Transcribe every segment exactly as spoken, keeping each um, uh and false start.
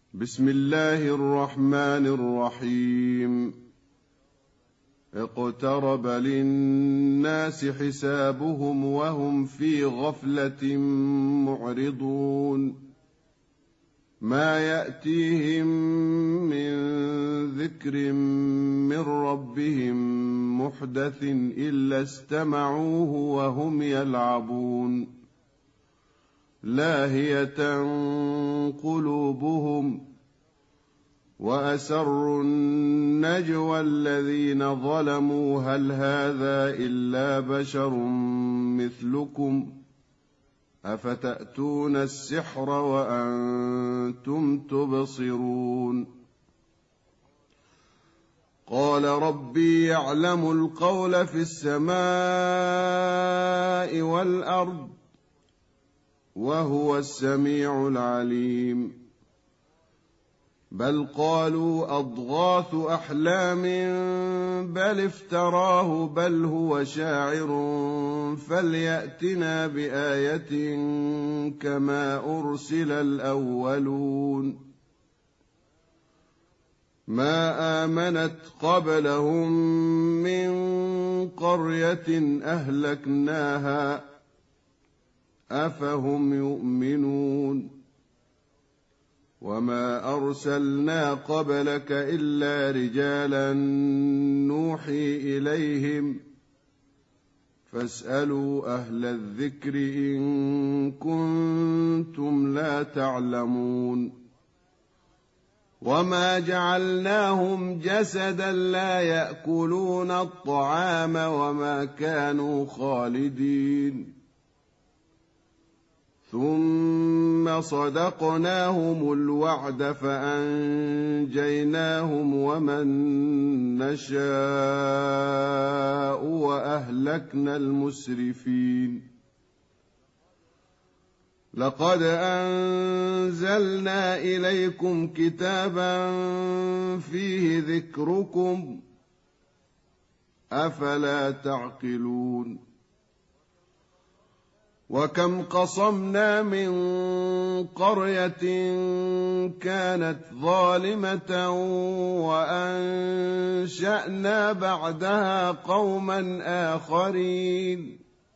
بسم الله الرحمن الرحيم. اقترب للناس حسابهم وهم في غفلة معرضون ما يأتيهم من ذكر من ربهم محدث إلا استمعوه وهم يلعبون لاهية قلوبهم وأسروا النجوى الذين ظلموا هل هذا إلا بشر مثلكم أفتأتون السحر وأنتم تبصرون قال ربي يعلم القول في السماء والأرض وهو السميع العليم بل قالوا أضغاث أحلام بل افتراه بل هو شاعر فليأتنا بآية كما أرسل الأولون ما آمنت قبلهم من قرية أهلكناها أفهم يؤمنون وما أرسلنا قبلك إلا رجالا نوحي إليهم فاسألوا أهل الذكر إن كنتم لا تعلمون وما جعلناهم جسدا لا يأكلون الطعام وما كانوا خالدين ثم صدقناهم الوعد فأنجيناهم ومن نشاء وأهلكنا المسرفين لقد أنزلنا إليكم كتابا فيه ذكركم أفلا تعقلون وكم قصمنا من قرية كانت ظالمة وأنشأنا بعدها قوما آخرين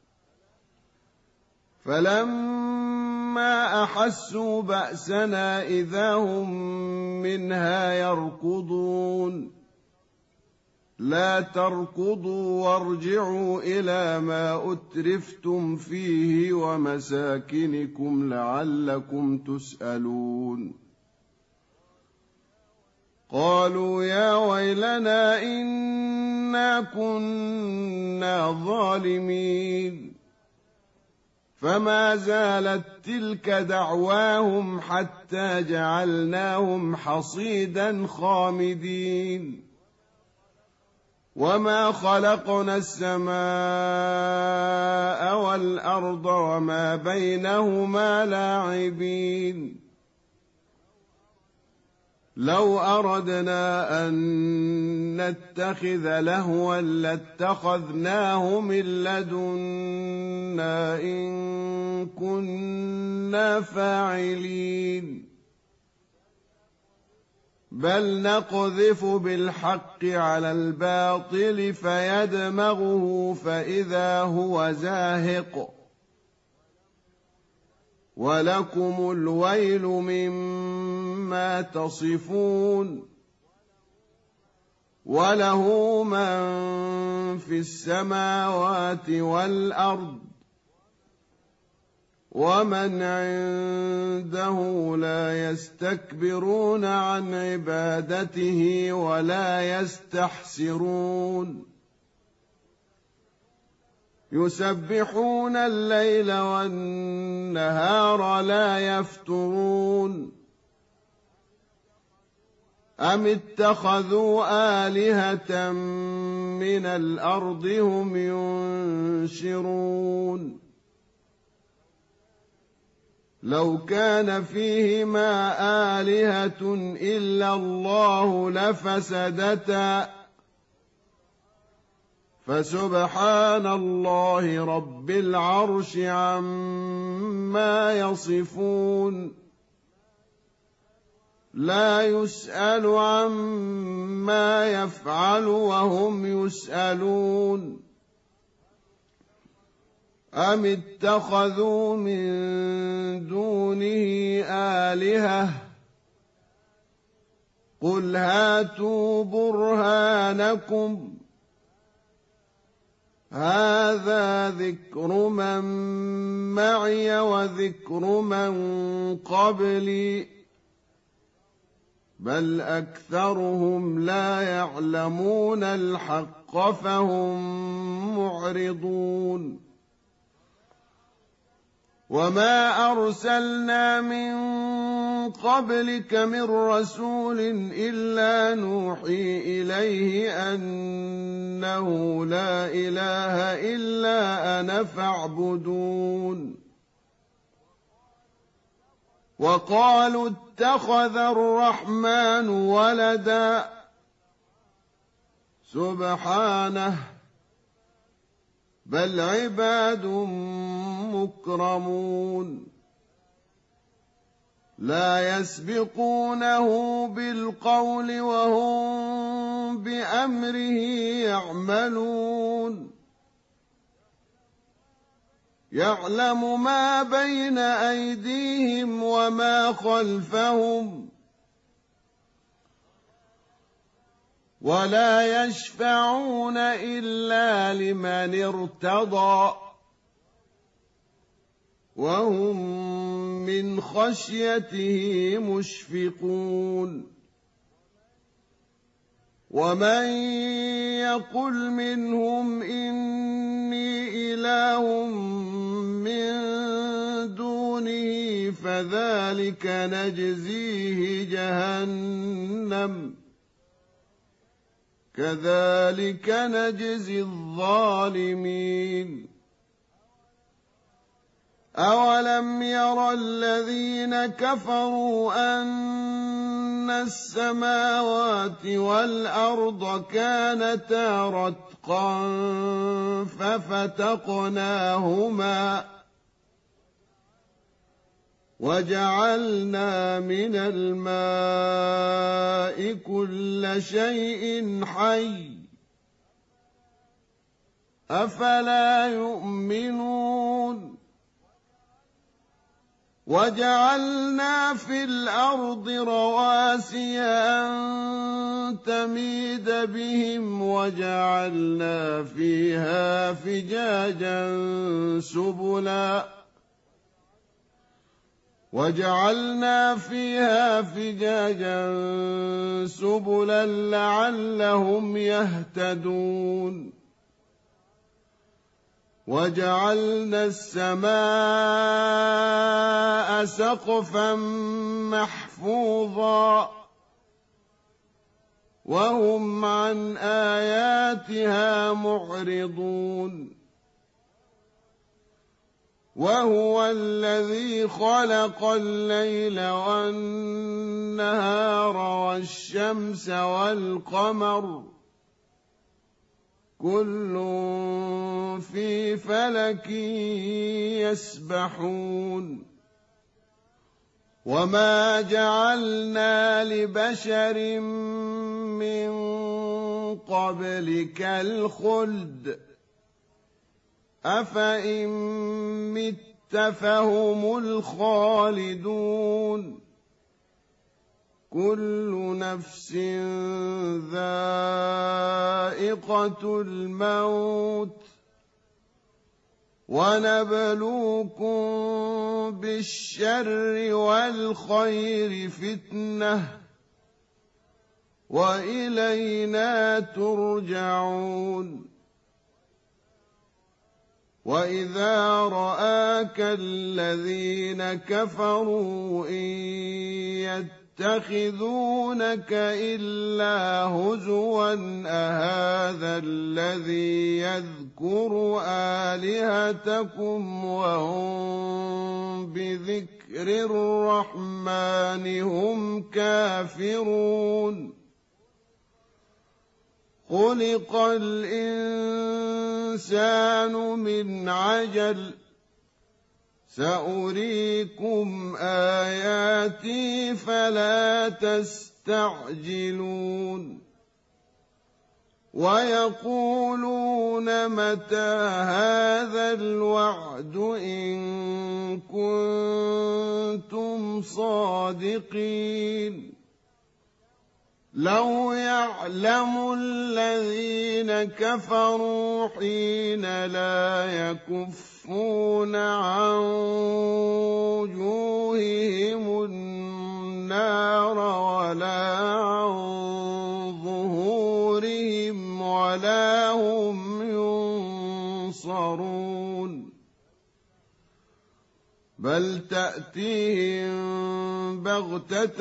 فلما أحسوا بأسنا إذا هم منها يركضون لا تركضوا وارجعوا إلى ما أترفتم فيه ومساكنكم لعلكم تسألون قالوا يا ويلنا إنا كنا ظالمين فما زالت تلك دعواهم حتى جعلناهم حصيدا خامدين وما خلقنا السماء والأرض وما بينهما لاعبين لو أردنا أن نتخذ لهوا لاتخذناه من لدنا إن كنا فاعلين بل نقذف بالحق على الباطل فيدمغه فإذا هو زاهق ولكم الويل مما تصفون وله من في السماوات والأرض ومن عنده لا يستكبرون عن عبادته ولا يستحسرون يسبحون الليل والنهار لا يفترون أم اتخذوا آلهة من الأرض هم ينشرون لو كان فيهما آلهة إلا الله لفسدتا فسبحان الله رب العرش عما يصفون لا يسأل عما يفعل وهم يسألون أم اتخذوا من دونه آلهة قل هاتوا برهانكم هذا ذكر من معي وذكر من قبلي بل أكثرهم لا يعلمون الحق فهم معرضون وما أرسلنا من قبلك من رسول إلا نوحي إليه أنه لا إله إلا أنا فاعبدون وقالوا اتخذ الرحمن ولدا سبحانه بل عباد مكرمون لا يسبقونه بالقول وهم بأمره يعملون يعلم ما بين أيديهم وما خلفهم ولا يشفعون إلا لمن ارتضى وهم من خشيته مشفقون ومن يقل منهم إني إله من دونه فذلك نجزيه جهنم كذلك نجزي الظالمين أولم ير الذين كفروا أن السماوات والأرض كانتا رتقا ففتقناهما وجعلنا من الماء كل شيء حي أفلا يؤمنون وجعلنا في الأرض رواسي أن تميد بهم وجعلنا فيها فجاجا سبلا وجعلنا فيها فجاجا سبلا لعلهم يهتدون وجعلنا السماء سقفا محفوظا وهم عن آياتها معرضون وهو الذي خلق الليل والنهار والشمس والقمر كل في فلك يسبحون وما جعلنا لبشر من قبلك الخلد أفإن مت فهم الخالدون كل نفس ذائقة الموت ونبلوكم بالشر والخير فتنة وإلينا ترجعون وإذا رآك الذين كفروا إن يتخذونك إلا هزوا أهذا الذي يذكر آلهتكم وهم بذكر الرحمن هم كافرون خلق الإنسان من عجل سأريكم آياتي فلا تستعجلون ويقولون متى هذا الوعد إن كنتم صادقين لو يعلم الذين كفروا حين لا يكفون عن وجوههم النار ولا عن ظهورهم ولا هم ينصرون بل تأتيهم بغتة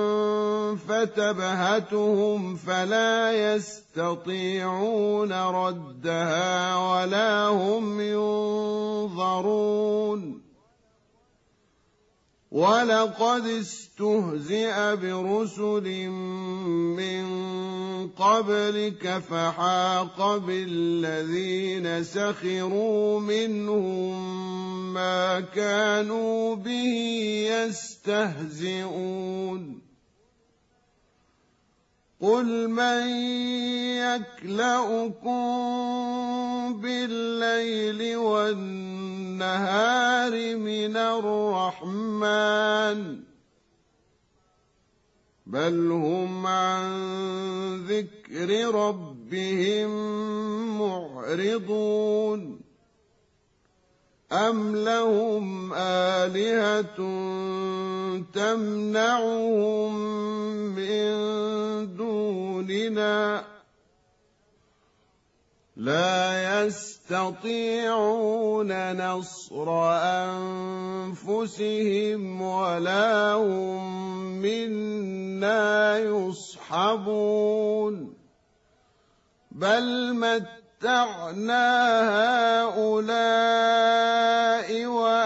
فتبهتهم فلا يستطيعون ردها ولا هم ينظرون ولقد استهزئ برسل من قبلك فحاق بالذين سخروا منهم ما كانوا به يستهزئون قل من يكلؤكم بالليل والنهار من الرحمن بل هم عن ذكر ربهم معرضون أم لهم آلهة تمنعهم من دوننا لا يستطيعون نصر أنفسهم ولا هم منا يصحبون بل متعنا هؤلاء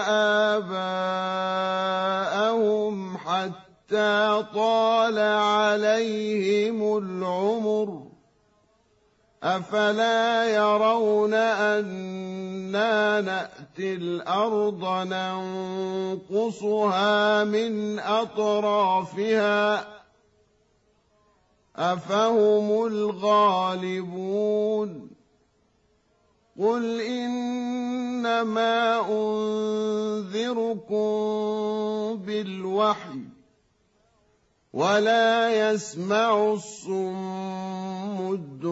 وآباءهم حتى طال عليهم العمر أفلا يرون أنا نأتي الأرض ننقصها من أطرافها أفهم الغالبون قل إنما أنذركم بالوحي ولا يسمع الصم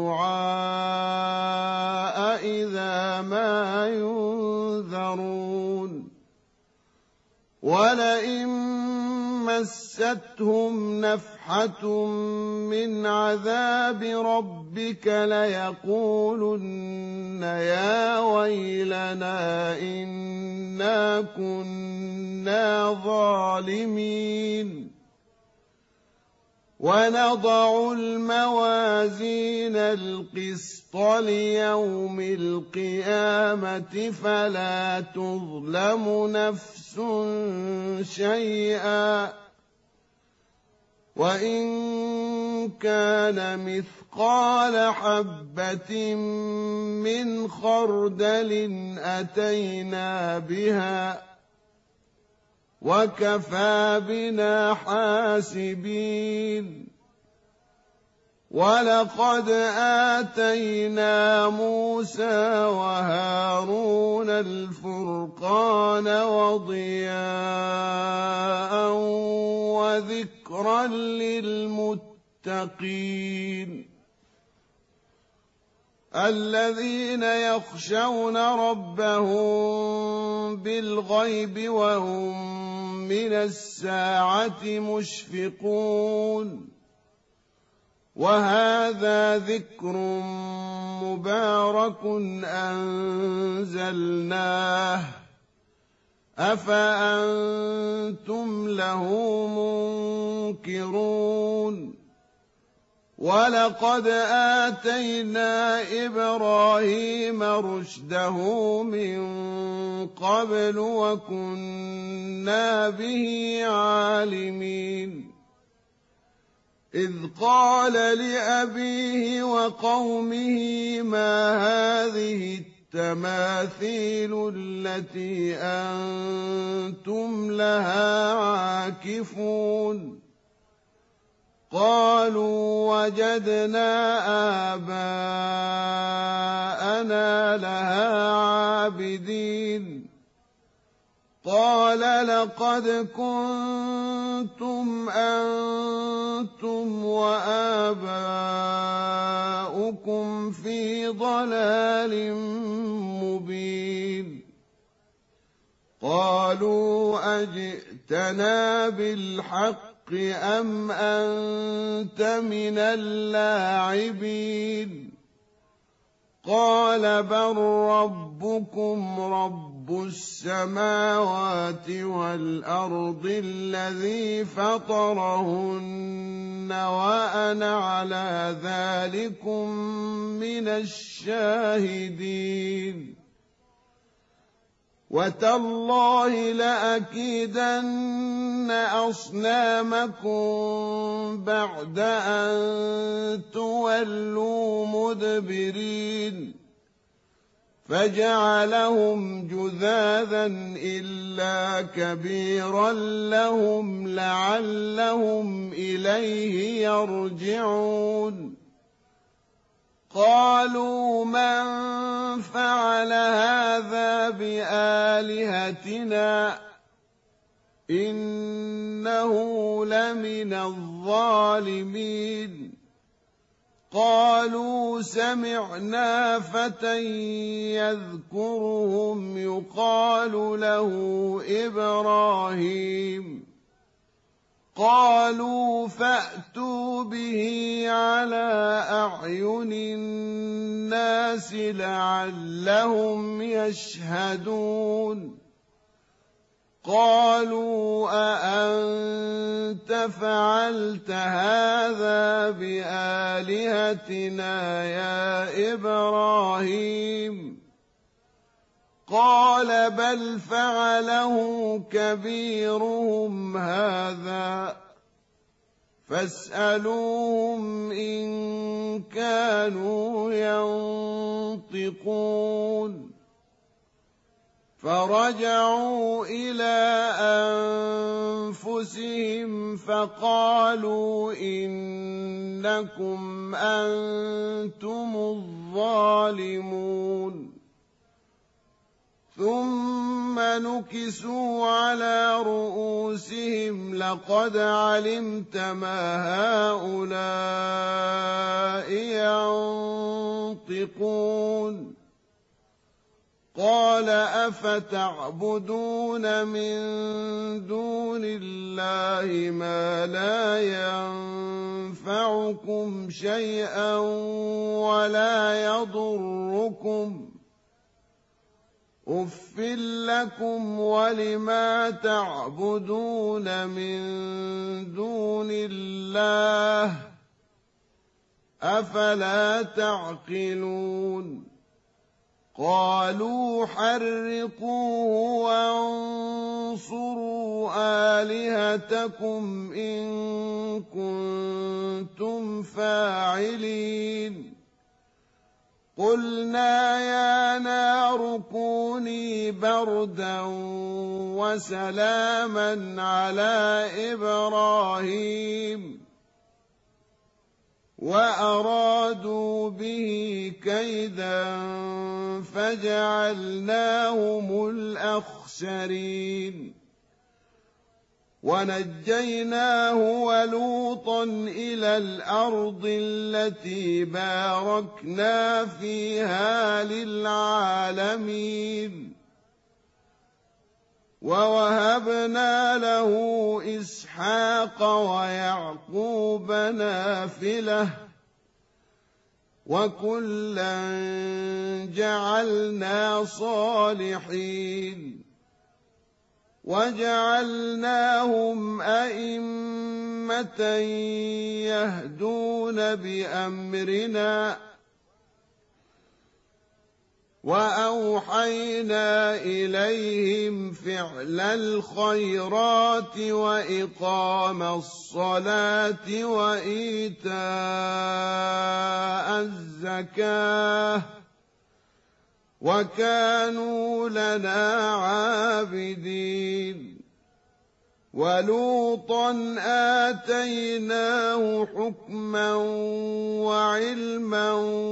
الدعاء إذا ما ينذرون ولئن مستهم نفحة من عذاب ربك ليقولن يا ويلنا إنا كنا ظالمين ونضع الموازين القسط ليوم القيامة فلا تظلم نفس شيئا وإن كان مثقال حبة من خردل أتينا بها وكفى بنا حاسبين ولقد آتينا موسى وهارون الفرقان وضياء وذكرا للمتقين الذين يخشون ربهم بالغيب وهم من الساعة مشفقون وهذا ذكر مبارك أنزلناه أفأنتم له منكرون ولقد آتينا إبراهيم رشده من قبل وكنا به عالمين إذ قال لأبيه وقومه ما هذه التماثيل التي أنتم لها عاكفون قالوا وجدنا آباءنا لها عابدين قال لقد كنتم أنتم وآباؤكم في ضلال مبين قالوا أجئتنا بالحق أم أنت من اللاعبين قال بل ربكم رب السماوات والأرض الذي فطرهن وأنا على ذلكم من الشاهدين وتالله لأكيدن أصنامكم بعد أن تولوا مدبرين فجعلهم جذاذا إلا كبيرا لهم لعلهم إليه يرجعون قالوا من فعل هذا بآلهتنا إنه لمن الظالمين قالوا سمعنا فتى يذكرهم يقال له إبراهيم قالوا فأتوا به على أعين الناس لعلهم يشهدون قالوا أأنت فعلت هذا بآلهتنا يا إبراهيم قال بل فعله كبيرهم هذا فاسألوهم إن كانوا ينطقون فرجعوا إلى أنفسهم فقالوا إنكم أنتم الظالمون ثم نكسوا على رؤوسهم لقد علمت ما هؤلاء ينطقون قال أفتعبدون من دون الله ما لا ينفعكم شيئا ولا يضركم أُفٍّ لكم ولما تعبدون من دون الله أفلا تعقلون قالوا حرقوه وانصروا آلهتكم إن كنتم فاعلين قلنا يا نار كوني بردا وسلاما على إبراهيم وأرادوا به كيدا فجعلناهم الأخسرين ونجيناه ولوطا إلى الأرض التي باركنا فيها للعالمين ووهبنا له إسحاق ويعقوب نافلة وكلا جعلنا صالحين وجعلناهم أئمة يهدون بأمرنا وأوحينا إليهم فعل الخيرات وإقام الصلاة وإيتاء الزكاة وكانوا لنا عابدين ولوطا آتيناه حكما وعلما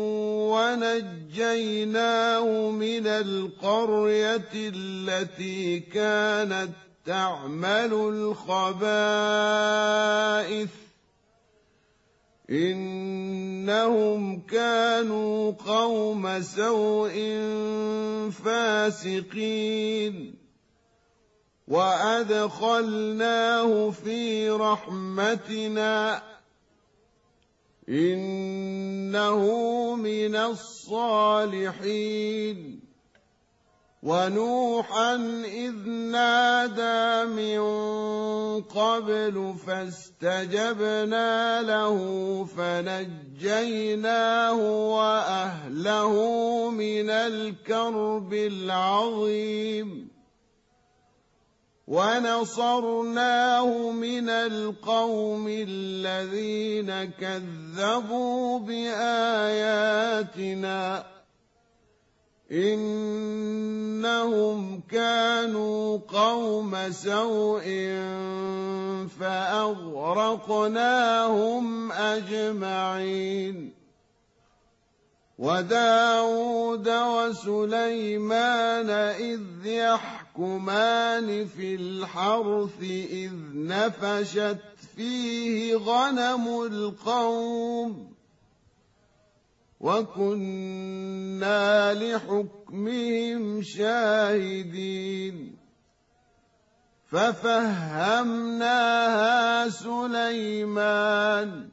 ونجيناه من القرية التي كانت تعمل الخبائث إنهم كانوا قوم سوء فاسقين وأدخلناه في رحمتنا إنه من الصالحين ونوحا إذ نادى من قبل فاستجبنا له فنجيناه وأهله من الكرب العظيم ونصرناه من القوم الذين كذبوا بآياتنا إنهم كانوا قوم سوء فأغرقناهم أجمعين وداود وسليمان إذ يحكمان في الحرث إذ نفشت فيه غنم القوم وكنا لحكمهم شاهدين ففهمناها سليمان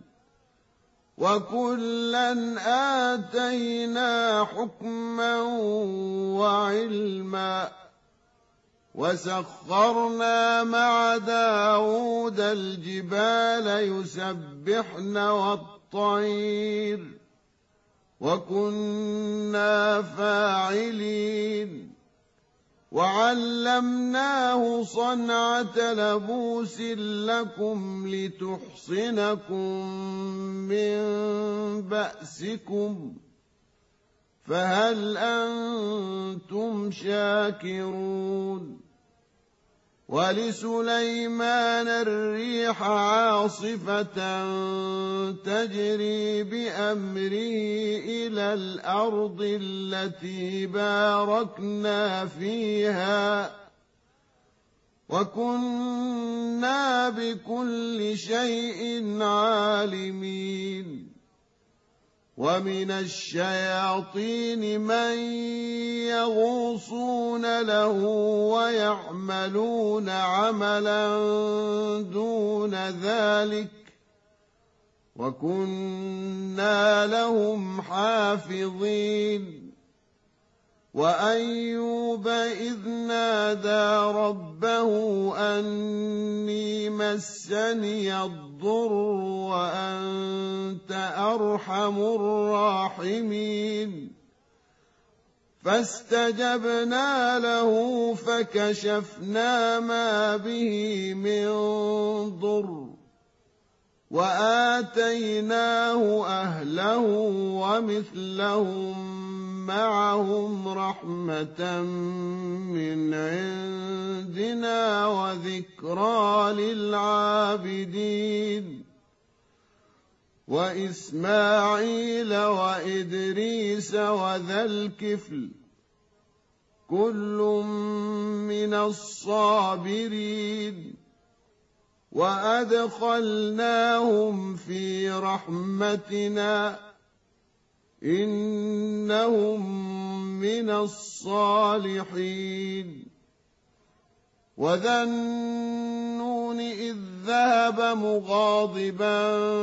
وكلا آتينا حكما وعلما وسخرنا مع داود الجبال يسبحن والطير وكنا فاعلين وعلمناه صنعة لبوس لكم لتحصنكم من بأسكم فهل أنتم شاكرون ولسليمان الريح عاصفة تجري بأمره إلى الأرض التي باركنا فيها وكنا بكل شيء عالمين ومن الشياطين من يغوصون له ويعملون عملا دون ذلك وكنا لهم حافظين وأيوب إذ نادى ربه أني مسني الضر وأنت أرحم الراحمين فاستجبنا له فكشفنا ما به من ضر وآتيناه أهله ومثلهم معهم رحمة من عندنا وذكرى للعابدين وإسماعيل وإدريس وذا الكفل كل من الصابرين وأدخلناهم في رحمتنا إنهم من الصالحين وذا النون إذ ذهب مغاضبا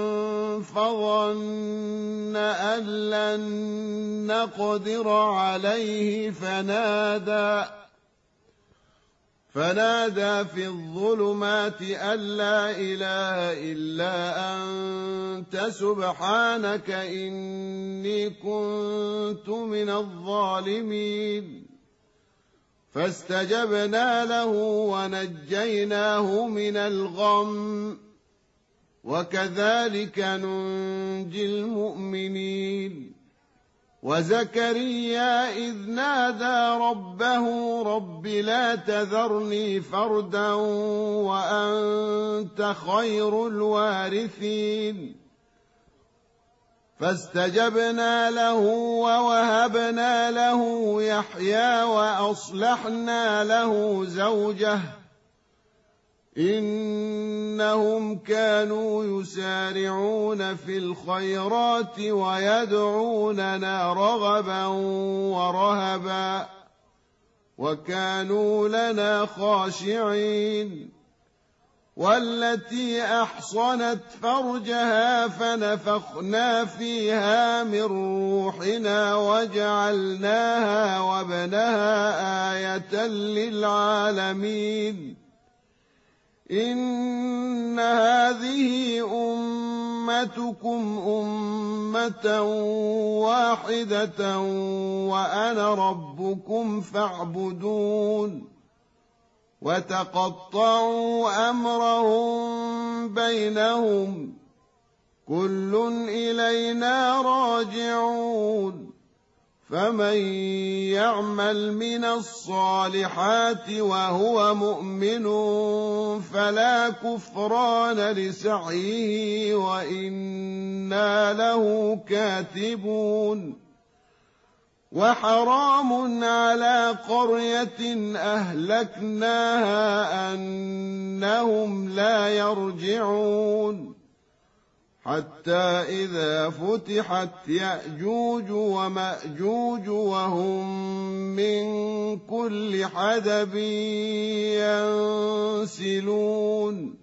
فظن أن لن نقدر عليه فنادى فنادى في الظلمات أن لا إله إلا أنت سبحانك إني كنت من الظالمين فاستجبنا له ونجيناه من الغم وكذلك ننجي المؤمنين وزكريا إذ نادى ربه رب لا تذرني فردا وأنت خير الوارثين فاستجبنا له ووهبنا له يحيى وأصلحنا له زوجه إنهم كانوا يسارعون في الخيرات ويدعوننا رغبا ورهبا وكانوا لنا خاشعين والتي أحصنت فرجها فنفخنا فيها من روحنا وجعلناها وابنها آية للعالمين إن هذه أمتكم أمة واحدة وأنا ربكم فاعبدون وتقطعوا أمرهم بينهم كل إلينا راجعون فمن يعمل من الصالحات وهو مؤمن فلا كفران لسعيه وإنا له كاتبون وحرام على قرية أهلكناها أنهم لا يرجعون حتى إذا فتحت يأجوج ومأجوج وهم من كل حدب ينسلون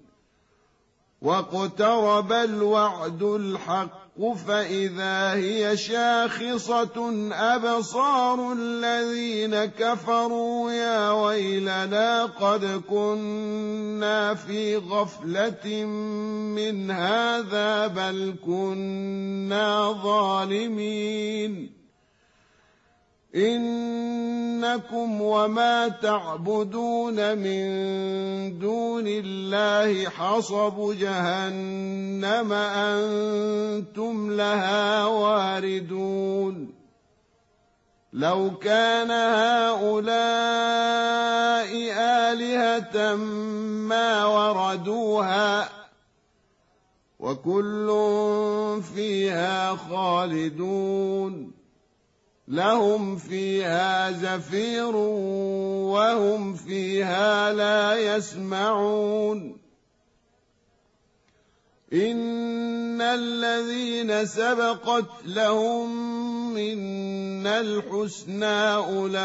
واقترب الوعد الحق فإذا هي شاخصة أبصار الذين كفروا يا ويلنا قد كنا في غفلة من هذا بل كنا ظالمين إنكم وما تعبدون من دون الله حصب جهنم أنتم لها واردون لو كان هؤلاء آلهة ما وردوها وكل فيها خالدون لهم فيها زفير وهم فيها لا يسمعون إن الذين سبقت لهم منا الحسنى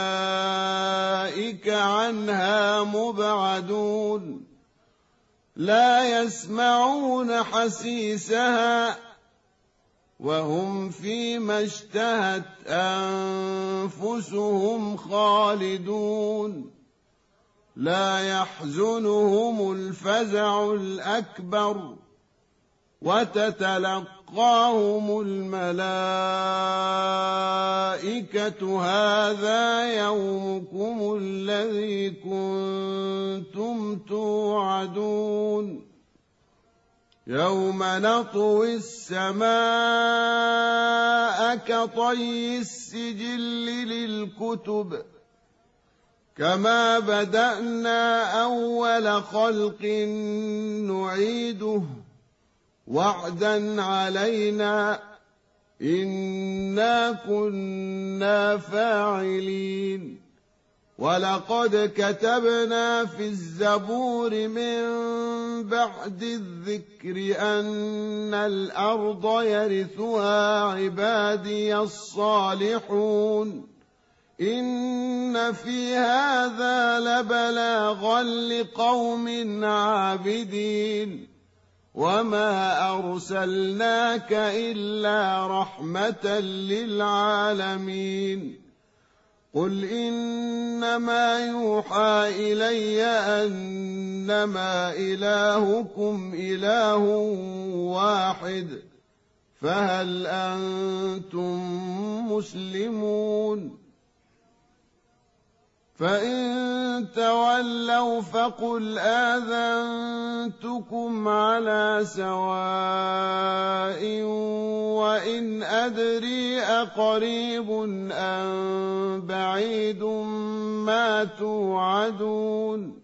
أولئك عنها مبعدون لا يسمعون حسيسها وهم فيما اشتهت أنفسهم خالدون لا يحزنهم الفزع الأكبر وتتلقاهم الملائكة هذا يومكم الذي كنتم توعدون يوم نطوي السماء كطي السجل للكتب كما بدأنا أول خلق نعيده وعدا علينا إنا كنا فاعلين ولقد كتبنا في الزبور من بعد الذكر أن الأرض يرثها عبادي الصالحون إن في هذا لبلاغا لقوم عابدين وما أرسلناك إلا رحمة للعالمين قل إنما يوحى إلي أنما إلهكم إله واحد فهل أنتم مسلمون فإن تولوا فقل آذنتكم على سواء وإن أدري أقريب أم بعيد ما توعدون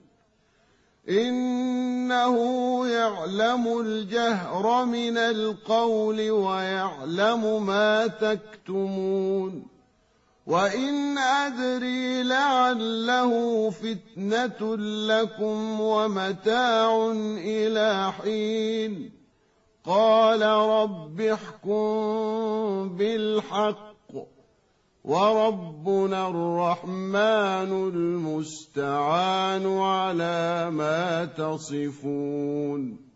إنه يعلم الجهر من القول ويعلم ما تكتمون وإن أدري لعله فتنة لكم ومتاع إلى حين قال رب احكم بالحق وربنا الرحمن المستعان على ما تصفون